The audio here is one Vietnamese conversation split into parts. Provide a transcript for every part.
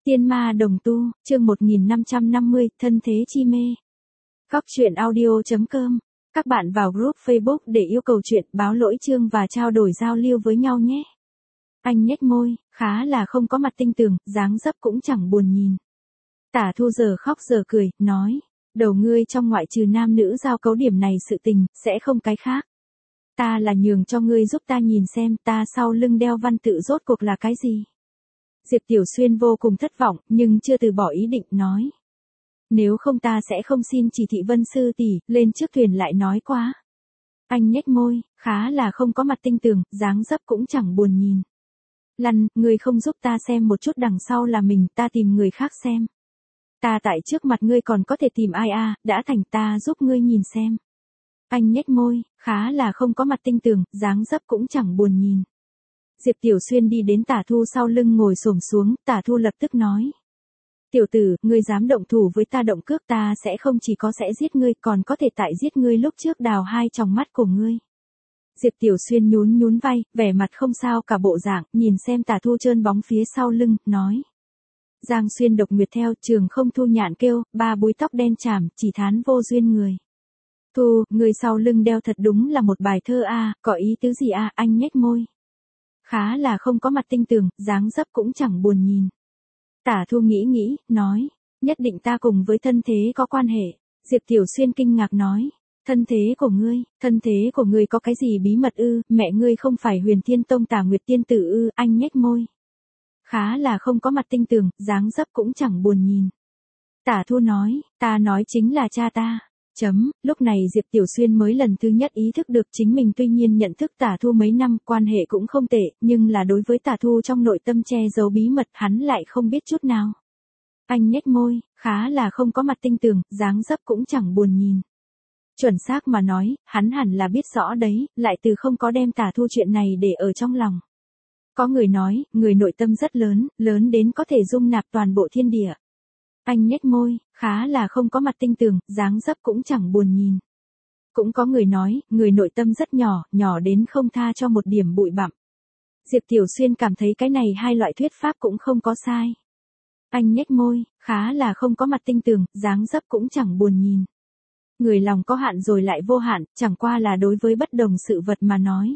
Tiên ma đồng tu, chương 1550, thân thế chi mê. Góc truyện audio.com. Các bạn vào group Facebook để yêu cầu chuyện, báo lỗi chương và trao đổi giao lưu với nhau nhé. Anh nhếch môi, khá là không có mặt tinh tường, dáng dấp cũng chẳng buồn nhìn. Tả Thu giờ khóc giờ cười, nói, đầu ngươi trong ngoại trừ nam nữ giao cấu điểm này sự tình, sẽ không cái khác. Ta là nhường cho ngươi giúp ta nhìn xem ta sau lưng đeo văn tự rốt cuộc là cái gì. Diệp Tiểu Xuyên vô cùng thất vọng, nhưng chưa từ bỏ ý định, nói. Nếu không ta sẽ không xin chỉ thị Vân sư tỷ, lên trước thuyền lại nói quá. Anh nhếch môi, khá là không có mặt tinh tường, dáng dấp cũng chẳng buồn nhìn. Lăn, ngươi không giúp ta xem một chút đằng sau là mình, ta tìm người khác xem. Ta tại trước mặt ngươi còn có thể tìm ai à, đã thành ta giúp ngươi nhìn xem. Anh nhếch môi, khá là không có mặt tinh tường, dáng dấp cũng chẳng buồn nhìn. Diệp Tiểu Xuyên đi đến Tả Thu sau lưng ngồi xổm xuống, Tả Thu lập tức nói. Tiểu tử, ngươi dám động thủ với ta động cước ta sẽ không chỉ có sẽ giết ngươi còn có thể tại giết ngươi lúc trước đào hai tròng mắt của ngươi. Diệp Tiểu Xuyên nhún vai, vẻ mặt không sao cả bộ dạng, nhìn xem Tả Thu trơn bóng phía sau lưng, nói. Giang Xuyên độc nguyệt theo trường không thu nhạn kêu, ba búi tóc đen chảm, chỉ thán vô duyên người. Thu, người sau lưng đeo thật đúng là một bài thơ a, có ý tứ gì a, anh nhếch môi. Khá là không có mặt tinh tường, dáng dấp cũng chẳng buồn nhìn. Tả Thu nghĩ, nói, nhất định ta cùng với thân thế có quan hệ. Diệp Tiểu Xuyên kinh ngạc nói, thân thế của ngươi có cái gì bí mật ư, mẹ ngươi không phải Huyền Thiên Tông Tả Nguyệt tiên tử ư, anh nhếch môi. Khá là không có mặt tinh tường, dáng dấp cũng chẳng buồn nhìn. Tả Thu nói, ta nói chính là cha ta. Lúc này Diệp Tiểu Xuyên mới lần thứ nhất ý thức được chính mình tuy nhiên nhận thức Tả Thu mấy năm, quan hệ cũng không tệ, nhưng là đối với Tả Thu trong nội tâm che giấu bí mật hắn lại không biết chút nào. Anh nhếch môi, khá là không có mặt tinh tường, dáng dấp cũng chẳng buồn nhìn. Chuẩn xác mà nói, hắn hẳn là biết rõ đấy, lại từ không có đem Tả Thu chuyện này để ở trong lòng. Có người nói, người nội tâm rất lớn, lớn đến có thể dung nạp toàn bộ thiên địa. Anh nhếch môi, khá là không có mặt tinh tường, dáng dấp cũng chẳng buồn nhìn. Cũng có người nói, người nội tâm rất nhỏ, nhỏ đến không tha cho một điểm bụi bặm. Diệp Tiểu Xuyên cảm thấy cái này hai loại thuyết pháp cũng không có sai. Anh nhếch môi, khá là không có mặt tinh tường, dáng dấp cũng chẳng buồn nhìn. Người lòng có hạn rồi lại vô hạn, chẳng qua là đối với bất đồng sự vật mà nói.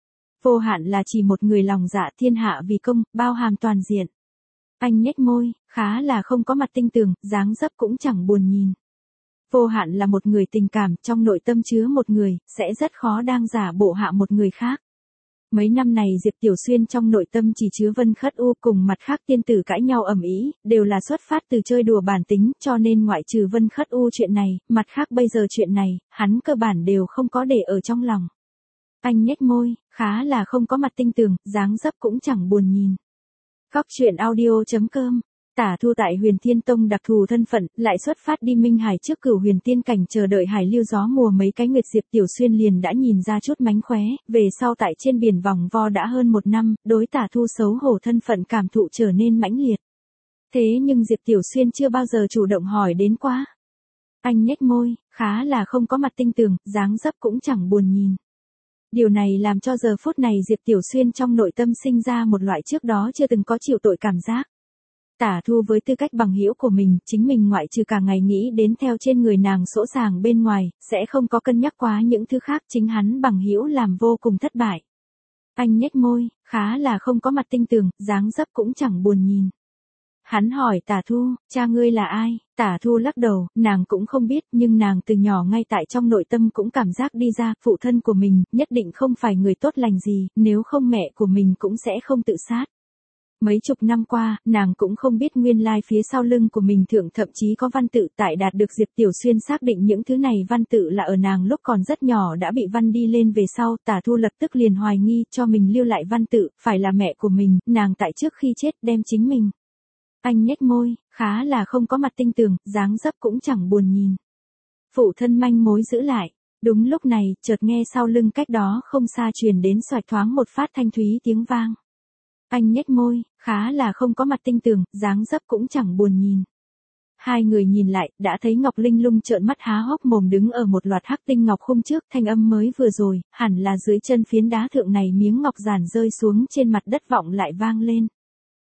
Vô hạn là chỉ một người lòng dạ thiên hạ vì công, bao hàm toàn diện. Anh nhếch môi, khá là không có mặt tinh tường, dáng dấp cũng chẳng buồn nhìn. Vô hạn là một người tình cảm, trong nội tâm chứa một người, sẽ rất khó đang giả bộ hạ một người khác. Mấy năm này Diệp Tiểu Xuyên trong nội tâm chỉ chứa Vân Khất U cùng mặt khác tiên tử cãi nhau ầm ĩ, đều là xuất phát từ chơi đùa bản tính, cho nên ngoại trừ Vân Khất U chuyện này, mặt khác bây giờ chuyện này, hắn cơ bản đều không có để ở trong lòng. Anh nhếch môi, khá là không có mặt tinh tường, dáng dấp cũng chẳng buồn nhìn. Góc truyện audio.com. Tả Thu tại Huyền Thiên Tông đặc thù thân phận, lại xuất phát đi Minh Hải trước Cửu Huyền Tiên cảnh chờ đợi hải lưu gió mùa mấy cái nguyệt. Diệp Tiểu Xuyên liền đã nhìn ra chút mánh khóe, về sau tại trên biển vòng vo đã hơn một năm, đối Tả Thu xấu hổ thân phận cảm thụ trở nên mãnh liệt. Thế nhưng Diệp Tiểu Xuyên chưa bao giờ chủ động hỏi đến quá. Anh nhếch môi, khá là không có mặt tinh tường, dáng dấp cũng chẳng buồn nhìn. Điều này làm cho giờ phút này Diệp Tiểu Xuyên trong nội tâm sinh ra một loại trước đó chưa từng có chịu tội cảm giác. Tả Thu với tư cách bằng hữu của mình, chính mình ngoại trừ cả ngày nghĩ đến theo trên người nàng sỗ sàng bên ngoài, sẽ không có cân nhắc quá những thứ khác, chính hắn bằng hữu làm vô cùng thất bại. Anh nhếch môi, khá là không có mặt tinh tường, dáng dấp cũng chẳng buồn nhìn. Hắn hỏi Tả Thu, cha ngươi là ai? Tả Thu lắc đầu, nàng cũng không biết, nhưng nàng từ nhỏ ngay tại trong nội tâm cũng cảm giác đi ra, phụ thân của mình, nhất định không phải người tốt lành gì, nếu không mẹ của mình cũng sẽ không tự sát. Mấy chục năm qua, nàng cũng không biết nguyên lai phía sau lưng của mình thượng thậm chí có văn tự, tại đạt được Diệp Tiểu Xuyên xác định những thứ này văn tự là ở nàng lúc còn rất nhỏ đã bị văn đi lên về sau, Tả Thu lập tức liền hoài nghi cho mình lưu lại văn tự, phải là mẹ của mình, nàng tại trước khi chết đem chính mình. Anh nhếch môi, khá là không có mặt tinh tường, dáng dấp cũng chẳng buồn nhìn. Phụ thân manh mối giữ lại. Đúng lúc này, chợt nghe sau lưng cách đó không xa truyền đến xoạch thoáng một phát thanh thúy tiếng vang. Anh nhếch môi, khá là không có mặt tinh tường, dáng dấp cũng chẳng buồn nhìn. Hai người nhìn lại, đã thấy Ngọc Linh Lung trợn mắt há hốc mồm đứng ở một loạt hắc tinh ngọc khung trước, thanh âm mới vừa rồi, hẳn là dưới chân phiến đá thượng này miếng ngọc giản rơi xuống trên mặt đất vọng lại vang lên.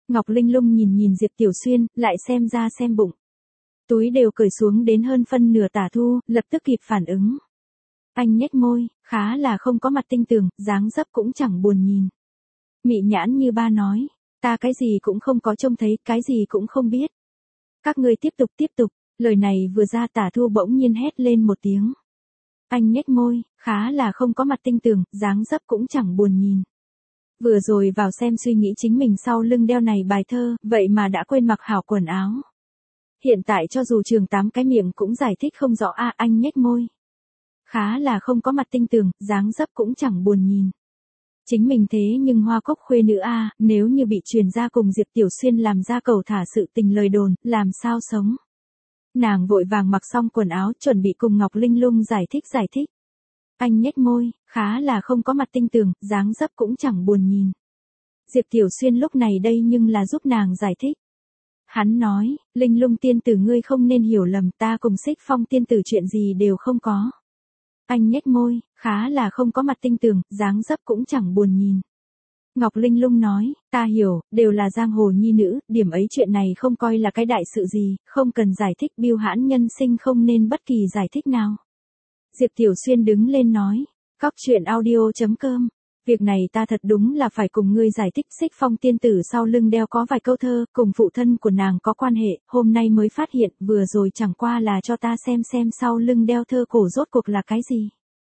Ngọc Linh Lung nhìn nhìn Diệp Tiểu Xuyên, lại xem ra xem bụng. Túi đều cởi xuống đến hơn phân nửa Tả Thu, lập tức kịp phản ứng. Anh nhếch môi, khá là không có mặt tinh tường, dáng dấp cũng chẳng buồn nhìn. Mị nhãn như ba nói, ta cái gì cũng không có trông thấy, cái gì cũng không biết. Các ngươi tiếp tục, lời này vừa ra Tả Thu bỗng nhiên hét lên một tiếng. Anh nhếch môi, khá là không có mặt tinh tường, dáng dấp cũng chẳng buồn nhìn. Vừa rồi vào xem suy nghĩ chính mình sau lưng đeo này bài thơ, vậy mà đã quên mặc hảo quần áo. Hiện tại cho dù trường 8 cái miệng cũng giải thích không rõ anh nhếch môi. Khá là không có mặt tinh tường, dáng dấp cũng chẳng buồn nhìn. Chính mình thế nhưng Hoa Cốc khuê nữ nếu như bị truyền ra cùng Diệp Tiểu Xuyên làm ra cầu thả sự tình lời đồn, làm sao sống. Nàng vội vàng mặc xong quần áo chuẩn bị cùng Ngọc Linh Lung giải thích. Anh nhếch môi, khá là không có mặt tinh tường, dáng dấp cũng chẳng buồn nhìn. Diệp Tiểu Xuyên lúc này đây nhưng là giúp nàng giải thích. Hắn nói, Linh Lung tiên tử ngươi không nên hiểu lầm, ta cùng Xích Phong tiên tử chuyện gì đều không có. Anh nhếch môi, khá là không có mặt tinh tường, dáng dấp cũng chẳng buồn nhìn. Ngọc Linh Lung nói, ta hiểu, đều là giang hồ nhi nữ, điểm ấy chuyện này không coi là cái đại sự gì, không cần giải thích, Bưu Hãn nhân sinh không nên bất kỳ giải thích nào. Diệp Tiểu Xuyên đứng lên nói, Cóc truyện audio.com, việc này ta thật đúng là phải cùng ngươi giải thích. Xích Phong tiên tử sau lưng đeo có vài câu thơ, cùng phụ thân của nàng có quan hệ, hôm nay mới phát hiện, vừa rồi chẳng qua là cho ta xem sau lưng đeo thơ cổ rốt cuộc là cái gì.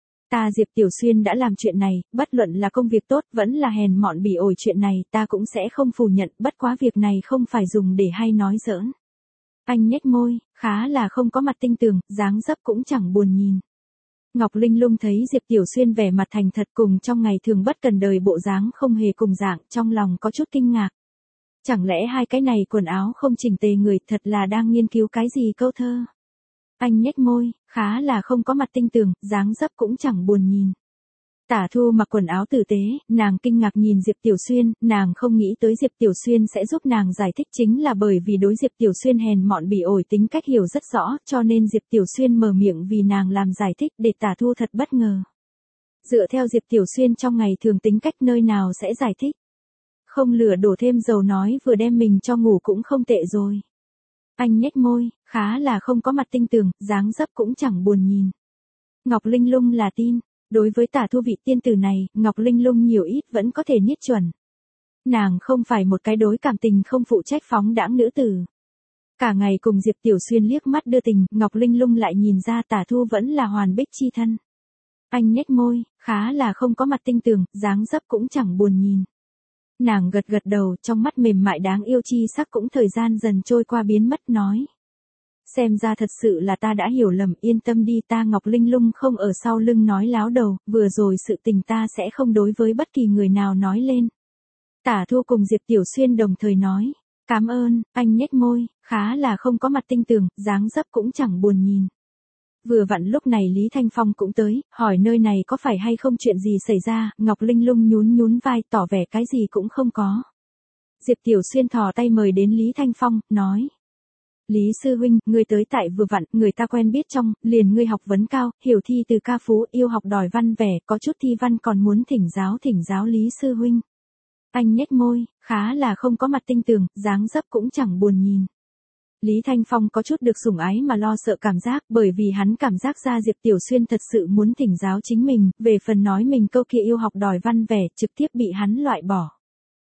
Ta Diệp Tiểu Xuyên đã làm chuyện này, bất luận là công việc tốt vẫn là hèn mọn bỉ ổi chuyện này, ta cũng sẽ không phủ nhận, bất quá việc này không phải dùng để hay nói giỡn. Anh nhếch môi, khá là không có mặt tinh tường, dáng dấp cũng chẳng buồn nhìn. Ngọc Linh Lung thấy Diệp Tiểu Xuyên vẻ mặt thành thật cùng trong ngày thường bất cần đời bộ dáng không hề cùng dạng, trong lòng có chút kinh ngạc. Chẳng lẽ hai cái này quần áo không chỉnh tề người thật là đang nghiên cứu cái gì câu thơ. Anh nhếch môi, khá là không có mặt tinh tường, dáng dấp cũng chẳng buồn nhìn. Tả Thu mặc quần áo tử tế, nàng kinh ngạc nhìn Diệp Tiểu Xuyên, nàng không nghĩ tới Diệp Tiểu Xuyên sẽ giúp nàng giải thích, chính là bởi vì đối Diệp Tiểu Xuyên hèn mọn bỉ ổi tính cách hiểu rất rõ, cho nên Diệp Tiểu Xuyên mở miệng vì nàng làm giải thích để Tả Thu thật bất ngờ. Dựa theo Diệp Tiểu Xuyên trong ngày thường tính cách nơi nào sẽ giải thích. Không lửa đổ thêm dầu nói vừa đem mình cho ngủ cũng không tệ rồi. Anh nhếch môi, khá là không có mặt tinh tường, dáng dấp cũng chẳng buồn nhìn. Ngọc Linh Lung là tin. Đối với Tả Thu vị tiên tử này, Ngọc Linh Lung nhiều ít vẫn có thể niết chuẩn. Nàng không phải một cái đối cảm tình không phụ trách phóng đãng nữ tử. Cả ngày cùng Diệp Tiểu Xuyên liếc mắt đưa tình, Ngọc Linh Lung lại nhìn ra Tả Thu vẫn là hoàn bích chi thân. Anh nhếch môi, khá là không có mặt tinh tường, dáng dấp cũng chẳng buồn nhìn. Nàng gật gật đầu, trong mắt mềm mại đáng yêu chi sắc cũng thời gian dần trôi qua biến mất nói. Xem ra thật sự là ta đã hiểu lầm, yên tâm đi, ta Ngọc Linh Lung không ở sau lưng nói láo đầu, vừa rồi sự tình ta sẽ không đối với bất kỳ người nào nói lên. Tả Thu cùng Diệp Tiểu Xuyên đồng thời nói, cảm ơn, anh nhếch môi, khá là không có mặt tinh tường, dáng dấp cũng chẳng buồn nhìn. Vừa vặn lúc này Lý Thanh Phong cũng tới, hỏi nơi này có phải hay không chuyện gì xảy ra, Ngọc Linh Lung nhún vai tỏ vẻ cái gì cũng không có. Diệp Tiểu Xuyên thò tay mời đến Lý Thanh Phong, nói. Lý sư huynh, ngươi tới tại vừa vặn, người ta quen biết trong, liền ngươi học vấn cao, hiểu thi từ ca phú, yêu học đòi văn vẻ, có chút thi văn còn muốn thỉnh giáo Lý sư huynh. Anh nhếch môi, khá là không có mặt tinh tường, dáng dấp cũng chẳng buồn nhìn. Lý Thanh Phong có chút được sủng ái mà lo sợ cảm giác, bởi vì hắn cảm giác ra Diệp Tiểu Xuyên thật sự muốn thỉnh giáo chính mình, về phần nói mình câu kia yêu học đòi văn vẻ, trực tiếp bị hắn loại bỏ.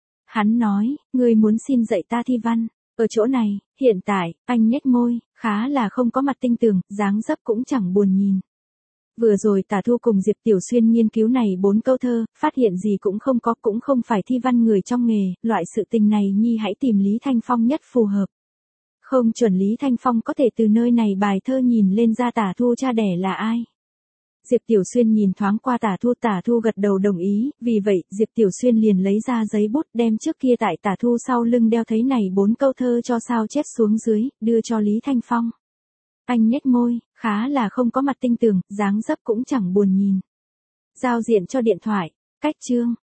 Hắn nói, ngươi muốn xin dạy ta thi văn. Ở chỗ này, hiện tại, anh nhếch môi, khá là không có mặt tinh tường, dáng dấp cũng chẳng buồn nhìn. Vừa rồi Tả Thu cùng Diệp Tiểu Xuyên nghiên cứu này 4 câu thơ, phát hiện gì cũng không phải thi văn người trong nghề, loại sự tình này nhi hãy tìm Lý Thanh Phong nhất phù hợp. Không chuẩn Lý Thanh Phong có thể từ nơi này bài thơ nhìn lên ra Tả Thu cha đẻ là ai. Diệp Tiểu Xuyên nhìn thoáng qua Tả Thu gật đầu đồng ý, vì vậy Diệp Tiểu Xuyên liền lấy ra giấy bút đem trước kia tại Tả Thu sau lưng đeo thấy này 4 câu thơ cho sao chép xuống dưới, đưa cho Lý Thanh Phong. Anh nhếch môi, khá là không có mặt tinh tường, dáng dấp cũng chẳng buồn nhìn. Giao diện cho điện thoại, cách chương.